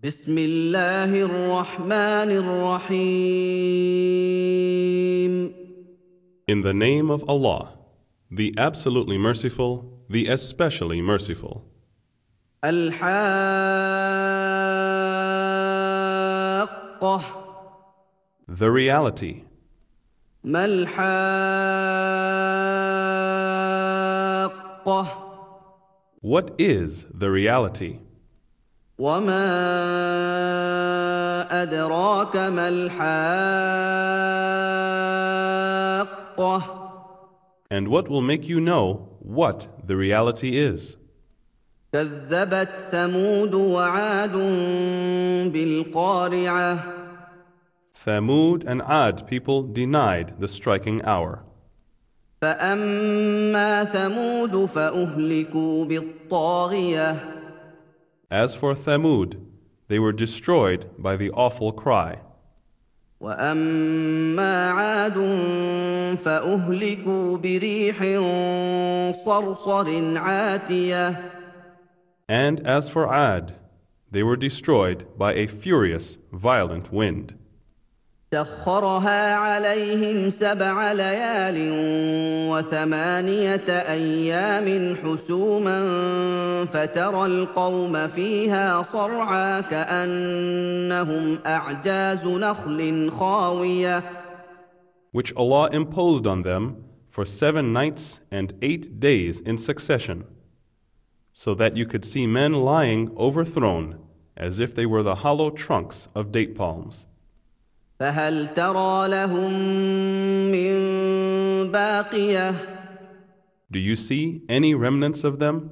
بسم الله الرحمن الرحيم. In the name of Allah, the absolutely merciful, the especially merciful. الحاقة. The reality. ما الحاقة. What is the reality? وما أدراك ما الحاقة. And what will make you know what the reality is? كذبت ثمود وعاد بالقارعة. Thamud and Ad people denied the striking hour. فأما ثمود فأهلكوا بالطاغية. As for Thamud, they were destroyed by the awful cry. وأما عاد فأهلكوا بريح صرصر عاتية. And as for Ad, they were destroyed by a furious, violent wind. سخرها عليهم 7 ليال و8 أيام حسوما فترى القوم فيها صرعى كأنهم أعجاز نخل خاوية. Which Allah imposed on them for 7 nights and 8 days in succession, so that you could see men lying overthrown as if they were the hollow trunks of date palms. فهل ترى لهم من باقية. Do you see any remnants of them?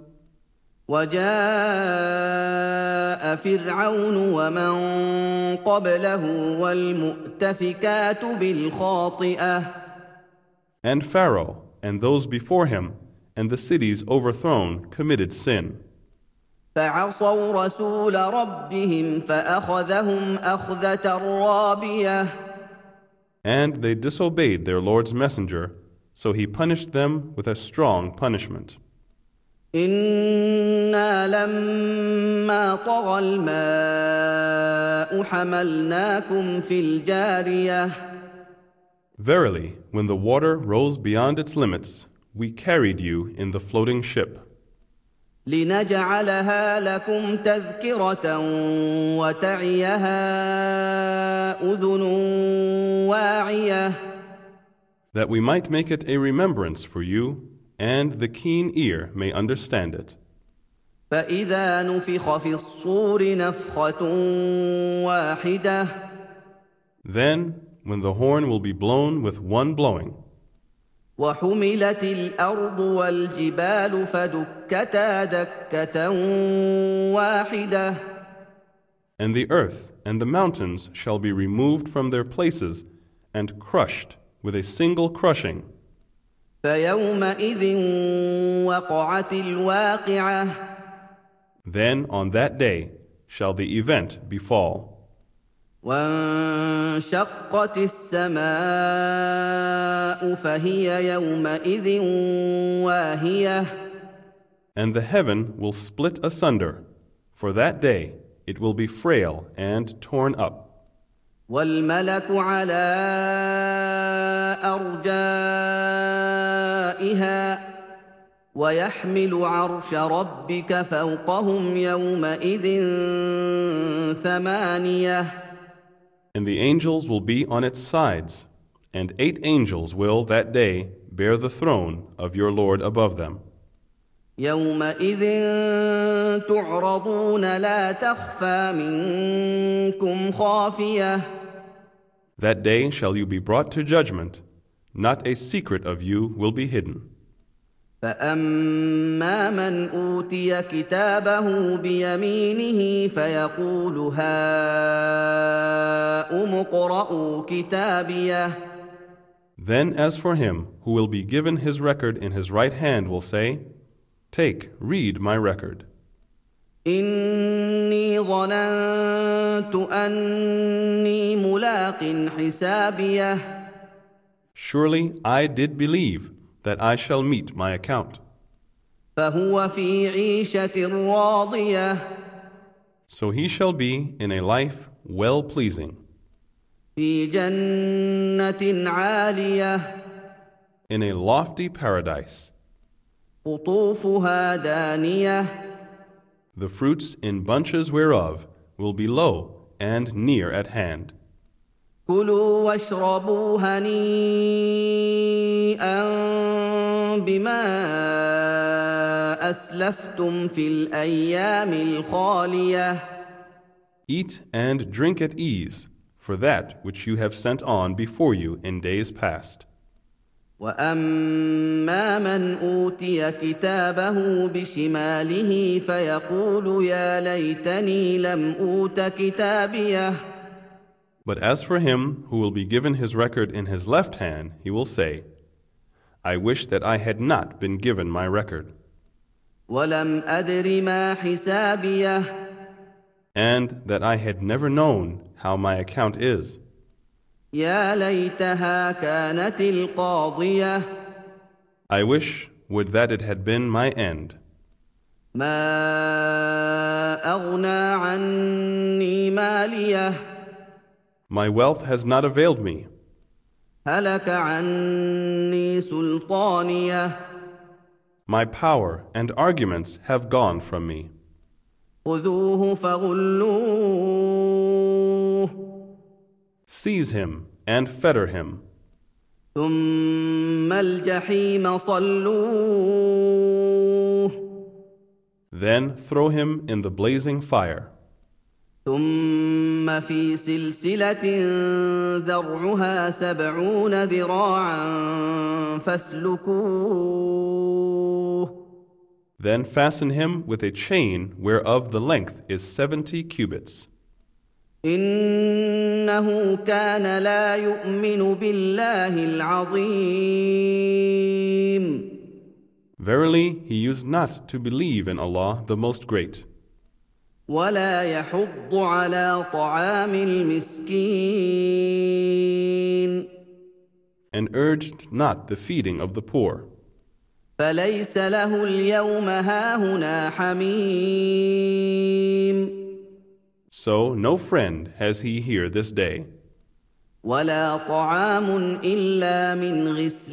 وجاء فرعون ومن قبله والمؤتفكات بالخاطئة. And Pharaoh and those before him and the cities overthrown committed sin. فعصوا رسول ربهم فأخذهم أخذة رابية. And they disobeyed their Lord's messenger, so he punished them with a strong punishment. إنا لما طغى الماء حملناكم في الجارية. Verily, when the water rose beyond its limits, we carried you in the floating ship, لنجعلها لكم تذكرة وتعيها أذن واعية. that we might make it a remembrance for you, and the keen ear may understand it. فإذا نفخ في الصور نفخة واحدة. Then, when the horn will be blown with one blowing, وحملت الأرض والجبال فدكتا دكة واحدة. and the earth and the mountains shall be removed from their places and crushed with a single crushing. فيومئذ وقعت الواقعة. Then on that day shall the event befall. وانشقت السماء فهي يومئذ واهية. And the heaven will split asunder. For that day it will be frail and torn up. والملك على أرجائها ويحمل عرش ربك فوقهم يومئذ 8. And the angels will be on its sides, and 8 angels will that day bear the throne of your Lord above them. يومئذ تعرضون لا تخفى منكم خافية. That day shall you be brought to judgment, not a secret of you will be hidden. فأما من أوتي كتابه بيمينه فيقول هاؤم اقرءوا كتابيه. Then as for him who will be given his record in his right hand will say, Take, read my record. إني ظننت أني ملاق حسابيه. Surely I did believe that I shall meet my account. فهو في عيشة راضية. So he shall be in a life well-pleasing, في جنة عالية in a lofty paradise, قطوفها دانية the fruits in bunches whereof will be low and near at hand. كلوا واشربوا هنيئا بما أسلفتم في الأيام الخالية Eat and drink at ease for that which you have sent on before you in days past. وأما من أوتي كتابه بشماله فيقول يا ليتني لم أوت كتابيه But as for him who will be given his record in his left hand, he will say, I wish that I had not been given my record, ولم أدر ما حسابيه and that I had never known how my account is. يا ليتها كانت القاضية I wish would that it had been my end. ما أغنى عني ماليه My wealth has not availed me. هلك عني سلطانيه My power and arguments have gone from me. خذوه فغلوه Seize him and fetter him, ثم الجحيم صلوه then throw him in the blazing fire. ثم في سلسلة ذرعها 70 ذراعا فاسلكوه Then fasten him with a chain whereof the length is 70 cubits. إنه كان لا يؤمن بالله العظيم Verily, he used not to believe in Allah the Most Great, ولا يحض على طعام المسكين and urged not the feeding of the poor. فليس له اليوم هاهنا حميم So no friend has he here this day, ولا طعام إلا من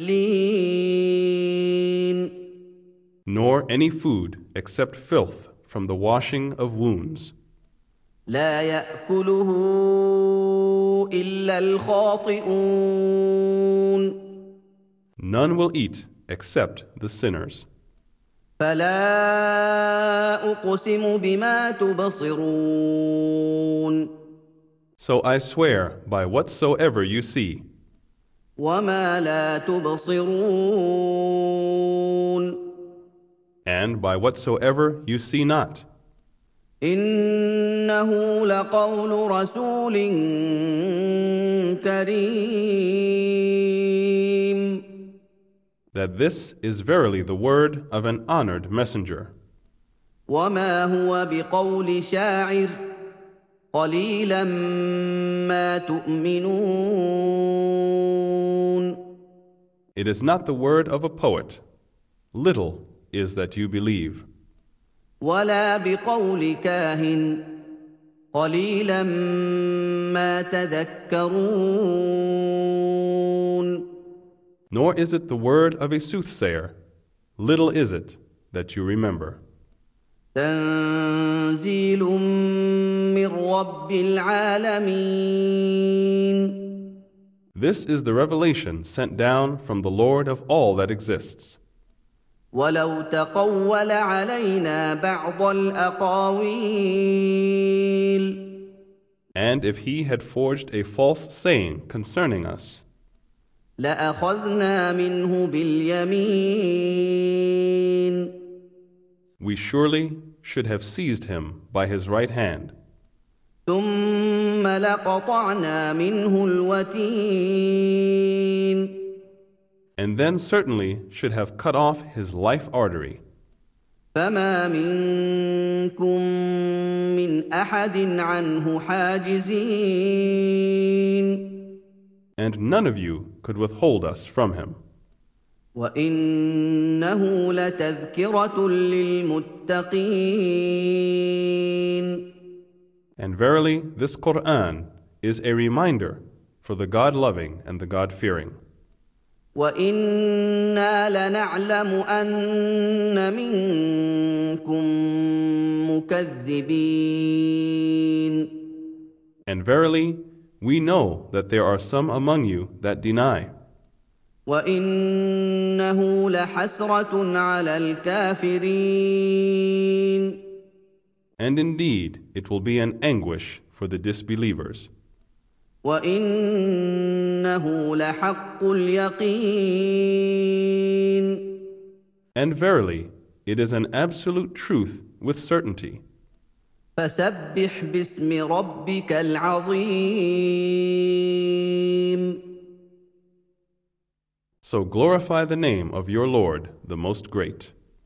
غسلين nor any food except filth from the washing of wounds. لا يأكله إلا الخاطئون None will eat except the sinners. فلا أقسم بما تبصرون So I swear by whatsoever you see, وما لا تبصرون and by whatsoever you see not, إنه لقول رسول كريم that this is verily the word of an honored messenger. وما هو بقول شاعر قليلا ما تؤمنون It is not the word of a poet. Little is that you believe. ولا بقول كاهن قليلا ما تذكرون Nor is it the word of a soothsayer. Little is it that you remember. تنزيل من رب العالمين This is the revelation sent down from the Lord of all that exists. ولو تقول علينا بعض الأقاويل And if he had forged a false saying concerning us, لأخذنا منه باليمين we surely should have seized him by his right hand, ثم لقطعنا منه الوتين and then certainly should have cut off his life artery. فما منكم من أحد عنه حاجزين And none of you could withhold us from him. وإنه لتذكرة للمتقين And verily, this Qur'an is a reminder for the God-loving and the God-fearing. وَإِنَّا لَنَعْلَمُ أَنَّ مِنكُم مُّكَذِّبِينَ. And verily, we know that there are some among you that deny. وَإِنَّهُ لَحَسْرَةٌ عَلَى الْكَافِرِينَ. And indeed, it will be an anguish for the disbelievers. وَإِنَّهُ لَحَقُّ الْيَقِينِ. And verily, it is an absolute truth with certainty. فَسَبِّحْ بِاسْمِ رَبِّكَ الْعَظِيمِ. So glorify the name of your Lord, the Most Great.